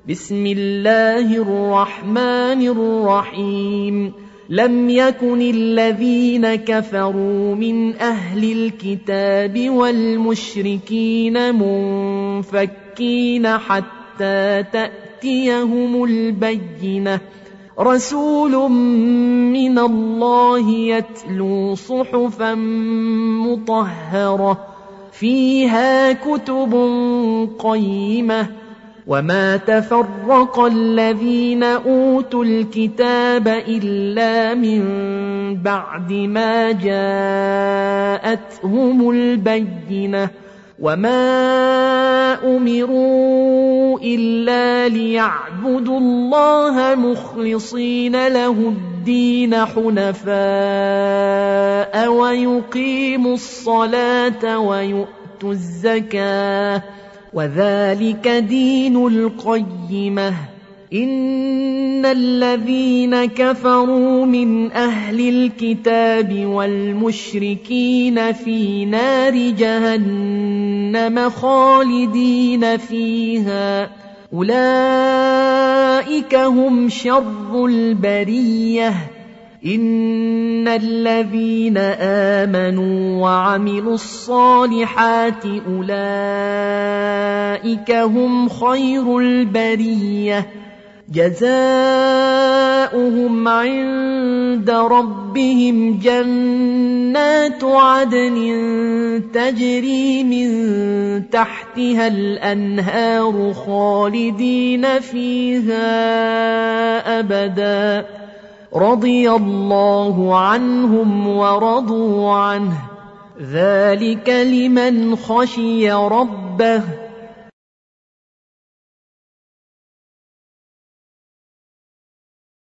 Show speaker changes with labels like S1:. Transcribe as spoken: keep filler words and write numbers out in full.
S1: بسم الله الرحمن الرحيم لم يكن الذين كفروا من أهل الكتاب والمشركين منفكين حتى تأتيهم البينة رسول من الله يتلو صحفا مطهرة فيها كتب قيمة وما تفرق الذين أوتوا الكتاب إلا من بعد ما جاءتهم البينة وما أمروا إلا ليعبدوا الله مخلصين له الدين حنفاء ويقيموا الصلاة ويؤتوا الزكاة وذلك دين القيمة إن الذين كفروا من أهل الكتاب والمشركين في نار جهنم خالدين فيها أولئك هم شر البرية إن الذين آمنوا وعملوا الصالحات أولئك هم خير البرية جزاؤهم عند ربهم جنات عدن تجري من تحتها الأنهار خالدين فيها أبدا رضي الله عنهم ورضوا عنه ذلك لمن خشي ربه